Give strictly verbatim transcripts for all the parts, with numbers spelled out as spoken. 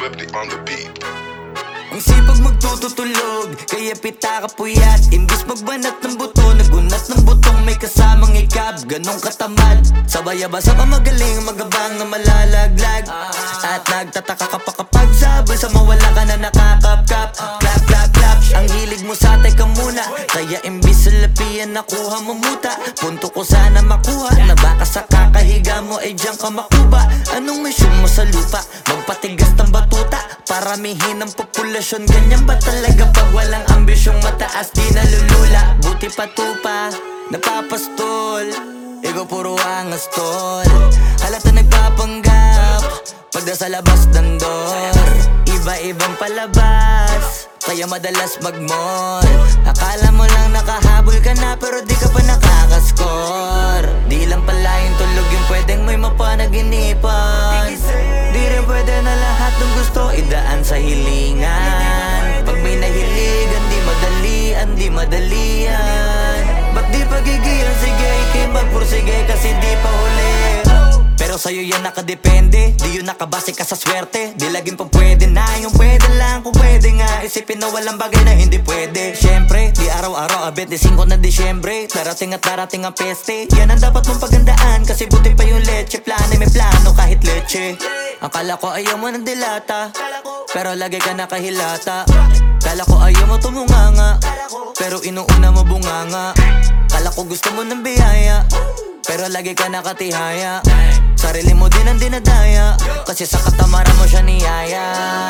Lifty on the beat. Ang sipag magtututulog, kaya pita ka puyat. Imbis magbanat ng buto, nagunat ng butong may kasamang ikab. Ganong katamad, sabay-abasa ka magaling, magabang na malalaglag. At nagtataka ka pa kapag sabay sa mawala ka na nakakapkap. Clap, clap, clap, ang hilig mo sa atay ka muna. Kaya imbis sa lapian nakuha mo muta. Punto ko sana makuha, na baka sa kakahiga mo ay diyan ka makuba. Anong mission mo sa lupa? Magpatigas ng batuta, paramihin ang populasyon. Ganyan ba talaga pag walang ambisyong mataas? Di nalulula, buti patupa, napapastol. Ikaw puro angas tol, halata nagpapanggap pagda sa labas ng door. Iba-ibang palabas, kaya madalas mag-mall. Akala mo lang nakahabol ka na, pero di ka pa nakakascore. Di lang pala yung tulog yung pwedeng may mapanaginipan. Di rin pwede na lahat ng gusto idaan sa hilingan. Pag may nahiligan, di madalian, di madalian. Ba't di pagigilan? Sige, ikimagpursige kasi di pa huli. Pero sa'yo yan nakadepende, di yun nakabase ka sa swerte. Di laging pa pwede na, yung pwede lang kung pwede nga. Isipin na walang bagay na hindi pwede. Siyempre, di araw-araw a twenty-five na Disyembre. Darating at darating ang peste, yan ang dapat mong pagandaan. Kasi buti pa yung leche, plano may plano kahit leche. Akala ko ayaw mo ng dilata, pero lagi ka nakahilata. Kala ko ayaw mo tumunganga, pero inuuna mo bunganga. Kala ko gusto mo ng biyaya, pero lagi ka nakatihaya. Sarili mo din ang dinadaya, kasi sa katamaran mo siya niyaya.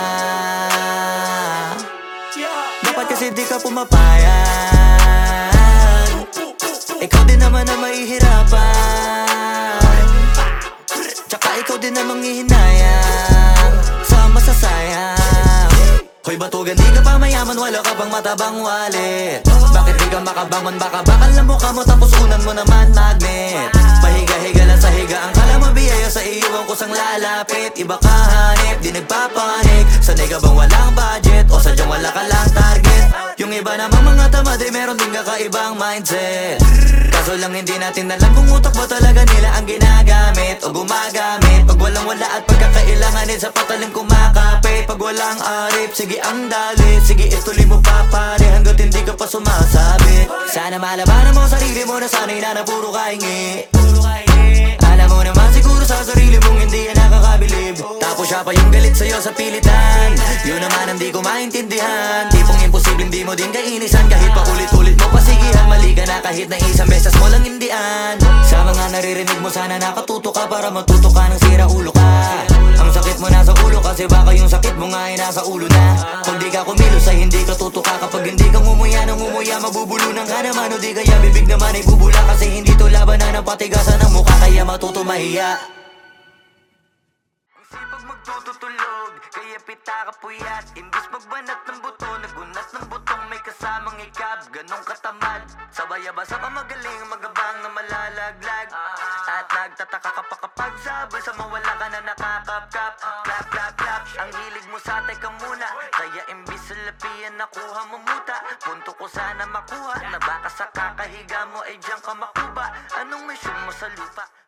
Dapat kasi di ka pumapayag, ikaw din naman ang mahihirapan. Tsaka ikaw din ang manghihinayang sa masasayang. Hoy batugan, di ka pa mayaman, wala ka pang matabang wallet. Bakit di ka makabangon? Baka bakal na mukha mo tapos unan mo naman magnet. Pahiga-higa lang sa higa, ang kala mabiyaya sa iyo ang kusang lalapit. Iba ka hanip, di nagpapanik. Sanay ka bang walang budget o sadyang wala ka lang target? Yung iba namang mga tamad ay meron din kakaibang mindset. Kaso lang hindi natin alam kung utak ba talaga nila ang ginagamit o gumagamit. Pag walang wala at pagkakailanganin sa patalim kumakapit. Pag walang arip, sige ang dali, sige ituloy mo pa pare hanggat hindi ka pa sumasabi. Sana malabanan mo sarili mo na sana'y na na puro kahingi. Alam mo naman siguro sa sarili mong hindi yan nakakabilib. Tapos siya pa yung galit sa'yo sa pilitan. Yun naman ang di ko maintindihan. Tipong imposible hindi mo din kainisan. Kahit pa ulit-ulit mo pasigihan, mali ka na kahit na isang beses mo lang hindian. Sa mga naririnig mo sana nakatuto ka para matuto ka ng sira ulo ka. Ang sakit mo nasa ulo kasi baka yung sakit mo nga ay nasa ulo na. Kung di ka kumilos ay hindi ka tutuka. Kapag hindi ka ngumuya ng ngumuya, mabubulunan ka naman. O di kaya bibig naman ay bubula, kasi hindi to labanan ng patigasan ng mukha. Kaya matuto mahiya. Ang sipag magtututulog, kaya pita ka puyat. Imbis magbanat ng buto, nagunat ng butong may kasamang ikab. Ganong katamad, sabay-abasa ka magaling, magabang na malalaglag. At nagtataka ka pa kapag sabay sa mawala ka na nakakapkap. Clap, clap, clap, ang hilig mo sa atay ka muna. Kaya imbis sa lapian nakuha mo muta. Punto ko sana makuha, na baka sa kakahiga mo ay diyan ka makuba. Anong mission mo sa lupa?